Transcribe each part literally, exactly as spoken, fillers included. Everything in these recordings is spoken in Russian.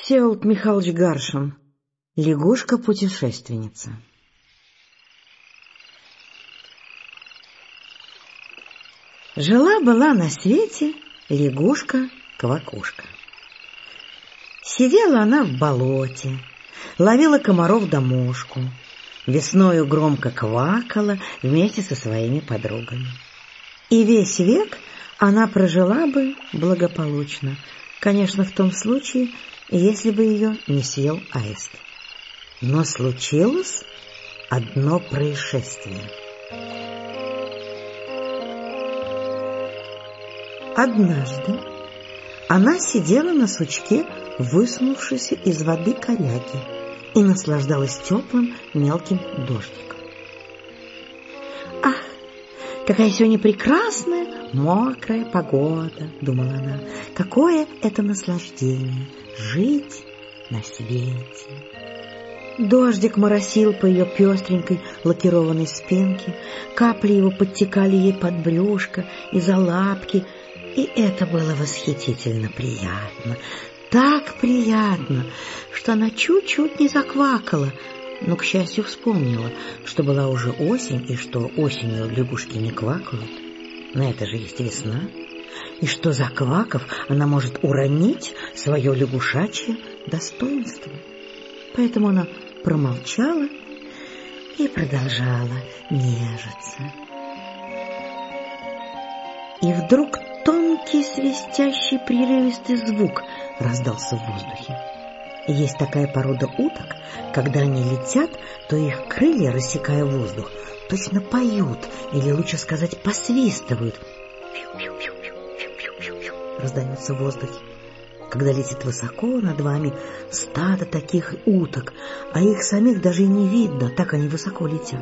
Всеволод Михайлович Гаршин. Лягушка-путешественница. Жила-была на свете лягушка-квакушка. Сидела она в болоте, ловила комаров да мошку, весною громко квакала вместе со своими подругами. И весь век она прожила бы благополучно, конечно, в том случае, если бы ее не съел аист. Но случилось одно происшествие. Однажды она сидела на сучке, высунувшейся из воды коряги, и наслаждалась теплым мелким дождиком. «Ах, какая сегодня прекрасная мокрая погода!» — думала она. «Какое это наслаждение — жить на свете!» Дождик моросил по ее пестренькой лакированной спинке, капли его подтекали ей под брюшко и за лапки, и это было восхитительно приятно, так приятно, что она чуть-чуть не заквакала, но, к счастью, вспомнила, что была уже осень, и что осенью лягушки не квакают, на это же есть весна, и что, заквакав, она может уронить свое лягушачье достоинство. Поэтому она промолчала и продолжала нежиться. И вдруг тонкий свистящий прерывистый звук раздался в воздухе. Есть такая порода уток, когда они летят, то их крылья, рассекая воздух, точно поют, или лучше сказать, посвистывают. Раздается в воздухе. Когда летит высоко над вами стадо таких уток, а их самих даже и не видно, так они высоко летят.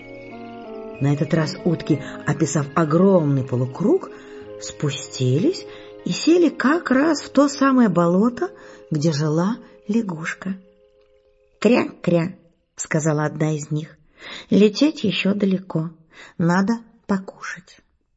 На этот раз утки, описав огромный полукруг, спустились и сели как раз в то самое болото, где жила лягушка. «Кря-кря», — сказала одна из них, — «лететь еще далеко, надо покушать».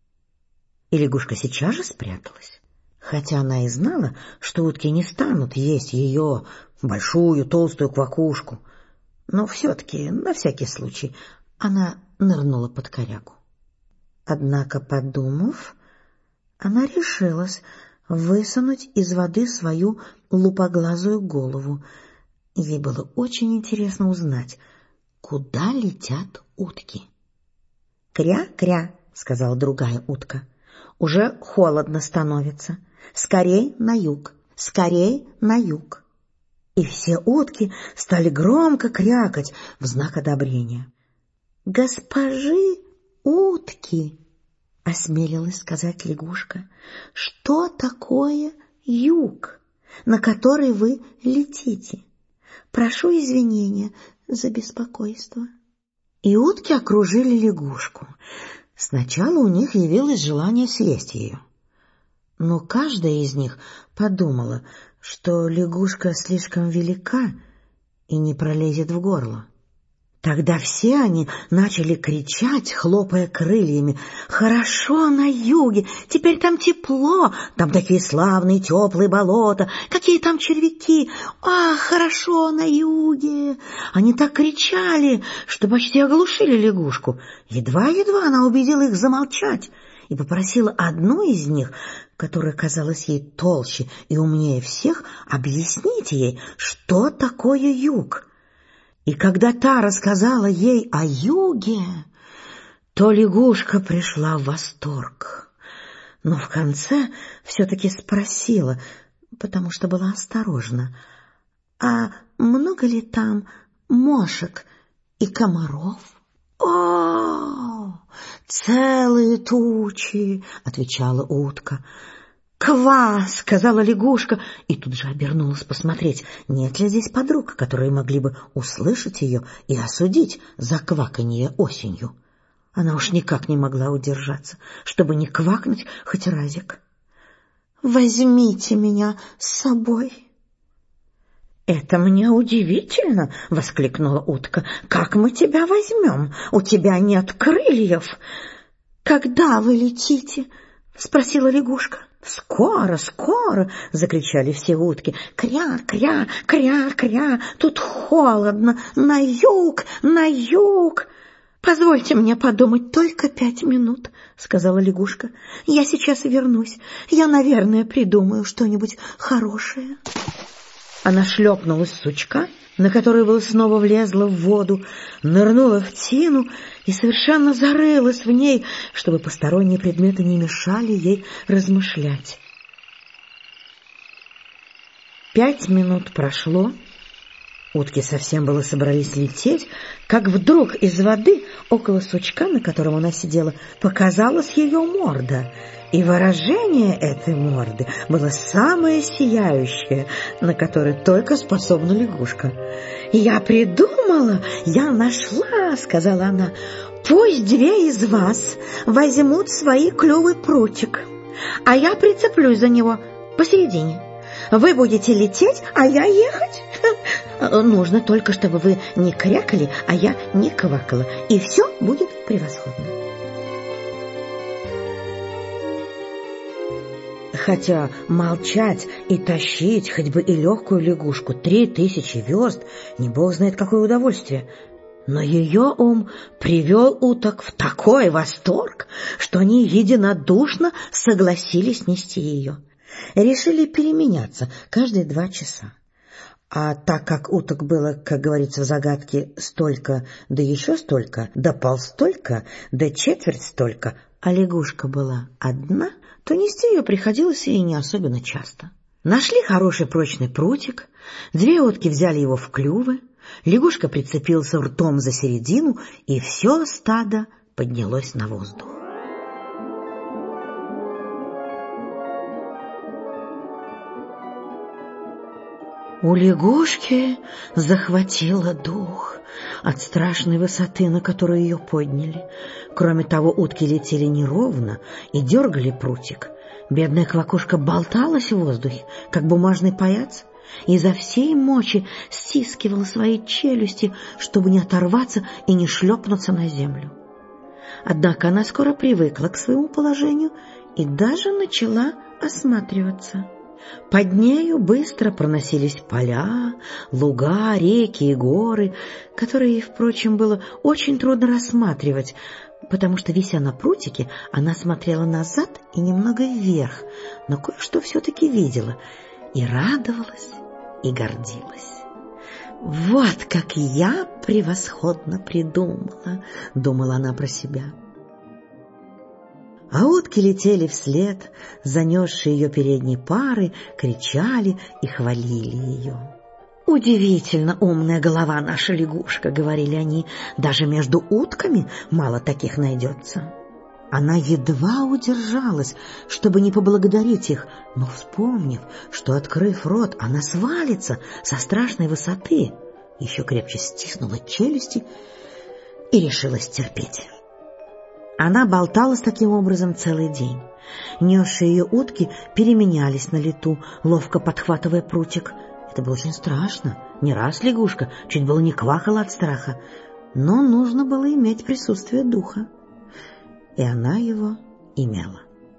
И лягушка сейчас же спряталась, хотя она и знала, что утки не станут есть ее большую толстую квакушку, но все-таки, на всякий случай, она нырнула под корягу. Однако, подумав, она решилась высунуть из воды свою лупоглазую голову. Ей было очень интересно узнать, куда летят утки. «Кря-кря», — сказала другая утка, — «уже холодно становится. Скорей на юг, скорей на юг». И все утки стали громко крякать в знак одобрения. «Госпожи утки», — осмелилась сказать лягушка, — «что такое юг, на который вы летите? Прошу извинения за беспокойство». И утки окружили лягушку. Сначала у них явилось желание съесть ее, но каждая из них подумала, что лягушка слишком велика и не пролезет в горло. Тогда все они начали кричать, хлопая крыльями: «Хорошо на юге, теперь там тепло, там такие славные теплые болота, какие там червяки, ах, хорошо на юге!» Они так кричали, что почти оглушили лягушку. Едва-едва она убедила их замолчать и попросила одну из них, которая казалась ей толще и умнее всех, объяснить ей, что такое юг. И когда та рассказала ей о юге, то лягушка пришла в восторг, но в конце все-таки спросила, потому что была осторожна: «А много ли там мошек и комаров?» «О, целые тучи», — отвечала утка. «Ква!» — сказала лягушка, и тут же обернулась посмотреть, нет ли здесь подруг, которые могли бы услышать ее и осудить за кваканье осенью. Она уж никак не могла удержаться, чтобы не квакнуть хоть разик. «Возьмите меня с собой». «Это мне удивительно!» — воскликнула утка. «Как мы тебя возьмем? У тебя нет крыльев!» «Когда вы летите?» — спросила лягушка. «Скоро, скоро!» — закричали все утки. «Кря, кря, кря, кря! Тут холодно! На юг, на юг!» «Позвольте мне подумать только пять минут», — сказала лягушка. «Я сейчас вернусь. Я, наверное, придумаю что-нибудь хорошее». Она шлепнулась с сучка, на который было снова влезла в воду, нырнула в тину и совершенно зарылась в ней, чтобы посторонние предметы не мешали ей размышлять. Пять минут прошло, утки совсем было собрались лететь, как вдруг из воды около сучка, на котором она сидела, показалась ее морда, и выражение этой морды было самое сияющее, на которое только способна лягушка. «Я придумала, я нашла», — сказала она. «Пусть две из вас возьмут свои клювы прутик, а я прицеплюсь за него посередине. Вы будете лететь, а я ехать. Нужно только, чтобы вы не крякали, а я не квакала, и все будет превосходно». Хотя молчать и тащить хоть бы и легкую лягушку три тысячи верст, не бог знает какое удовольствие, но ее ум привел уток в такой восторг, что они единодушно согласились нести ее. Решили переменяться каждые два часа. А так как уток было, как говорится в загадке, столько, да еще столько, да полстолько, да четверть столько, а лягушка была одна, то нести ее приходилось ей не особенно часто. Нашли хороший прочный прутик, две утки взяли его в клювы, лягушка прицепился ртом за середину, и все стадо поднялось на воздух. У лягушки захватило дух от страшной высоты, на которую ее подняли. Кроме того, утки летели неровно и дергали прутик. Бедная квакушка болталась в воздухе, как бумажный паяц, и изо всей мочи стискивала свои челюсти, чтобы не оторваться и не шлепнуться на землю. Однако она скоро привыкла к своему положению и даже начала осматриваться. Под нею быстро проносились поля, луга, реки и горы, которые, впрочем, было очень трудно рассматривать, потому что, вися на прутике, она смотрела назад и немного вверх, но кое-что все-таки видела и радовалась, и гордилась. «Вот как я превосходно придумала», — думала она про себя. А утки летели вслед, занесшие ее передние пары, кричали и хвалили ее. «Удивительно умная голова наша лягушка», — говорили они, — «даже между утками мало таких найдется». Она едва удержалась, чтобы не поблагодарить их, но, вспомнив, что, открыв рот, она свалится со страшной высоты, еще крепче стиснула челюсти и решилась терпеть. Она болталась таким образом целый день. Несшие ее утки переменялись на лету, ловко подхватывая прутик. Это было очень страшно. Не раз лягушка чуть было не квакала от страха, но нужно было иметь присутствие духа. И она его имела.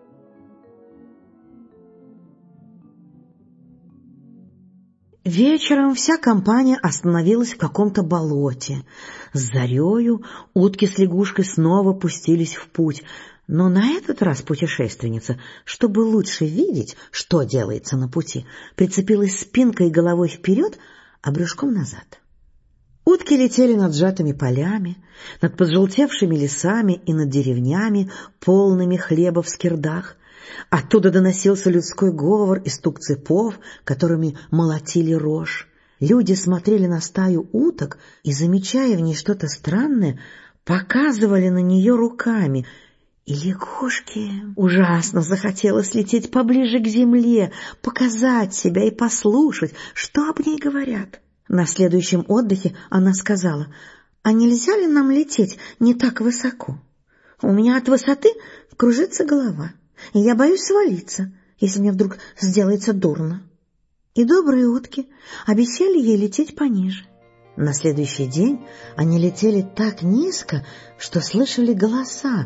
Вечером вся компания остановилась в каком-то болоте. С зарею утки с лягушкой снова пустились в путь, но на этот раз путешественница, чтобы лучше видеть, что делается на пути, прицепилась спинкой и головой вперед, а брюшком назад. Утки летели над сжатыми полями, над пожелтевшими лесами и над деревнями, полными хлеба в скирдах. Оттуда доносился людской говор и стук цепов, которыми молотили рожь. Люди смотрели на стаю уток и, замечая в ней что-то странное, показывали на нее руками. И лягушке ужасно захотелось лететь поближе к земле, показать себя и послушать, что об ней говорят. На следующем отдыхе она сказала: «А нельзя ли нам лететь не так высоко? У меня от высоты кружится голова, и я боюсь свалиться, если мне вдруг сделается дурно». И добрые утки обещали ей лететь пониже. На следующий день они летели так низко, что слышали голоса,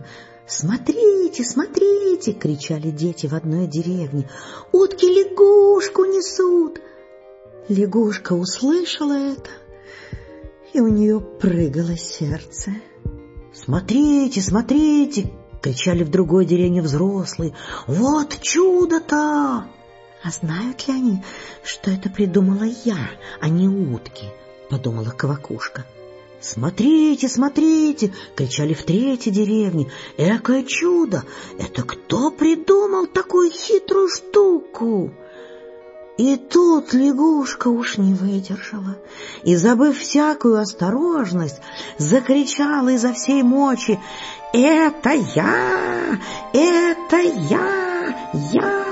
«Смотрите, смотрите!» — кричали дети в одной деревне. «Утки лягушку несут!» Лягушка услышала это, и у нее прыгало сердце. «Смотрите, смотрите!» — кричали в другой деревне взрослые. «Вот чудо-то!» «А знают ли они, что это придумала я, а не утки?» — подумала Квакушка. «Смотрите, смотрите!» — кричали в третьей деревне. «Экое чудо! Это кто придумал такую хитрую штуку?» И тут лягушка уж не выдержала и, забыв всякую осторожность, закричала изо всей мочи: «Это я! Это я! Я!»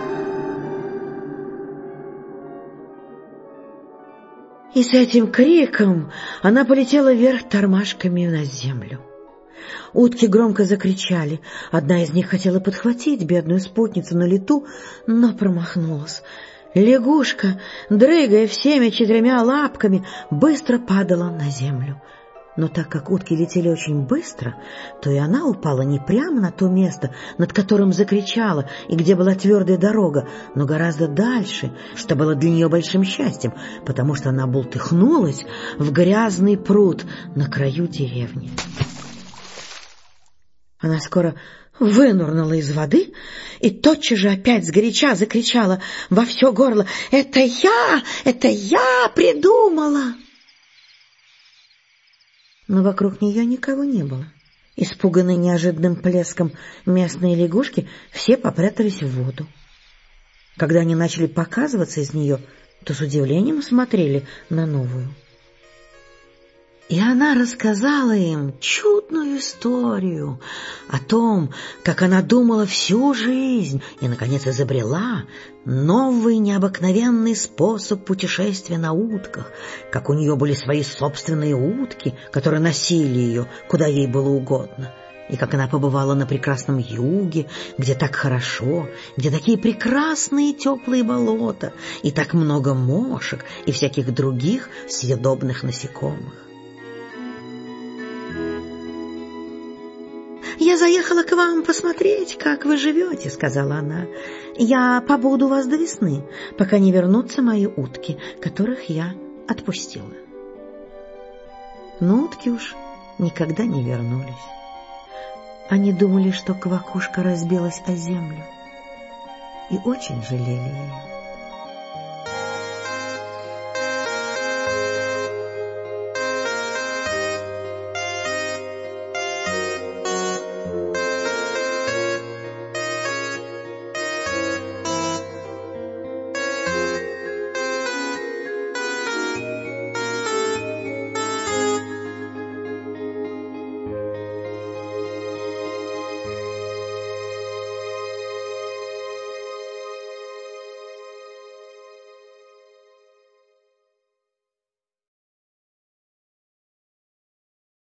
И с этим криком она полетела вверх тормашками на землю. Утки громко закричали. Одна из них хотела подхватить бедную спутницу на лету, но промахнулась. Лягушка, дрыгая всеми четырьмя лапками, быстро падала на землю. Но так как утки летели очень быстро, то и она упала не прямо на то место, над которым закричала, и где была твердая дорога, но гораздо дальше, что было для нее большим счастьем, потому что она бултыхнулась в грязный пруд на краю деревни. Она скоро вынырнула из воды и тотчас же опять сгоряча закричала во все горло: «Это я! Это я придумала!» Но вокруг нее никого не было. Испуганные неожиданным плеском местные лягушки все попрятались в воду. Когда они начали показываться из нее, то с удивлением смотрели на новую. И она рассказала им чудную историю о том, как она думала всю жизнь и, наконец, изобрела новый необыкновенный способ путешествия на утках, как у нее были свои собственные утки, которые носили ее, куда ей было угодно, и как она побывала на прекрасном юге, где так хорошо, где такие прекрасные теплые болота, и так много мошек и всяких других съедобных насекомых. «Я заехала к вам посмотреть, как вы живете», — сказала она. «Я побуду у вас до весны, пока не вернутся мои утки, которых я отпустила». Но утки уж никогда не вернулись. Они думали, что Квакушка разбилась о землю, и очень жалели ее.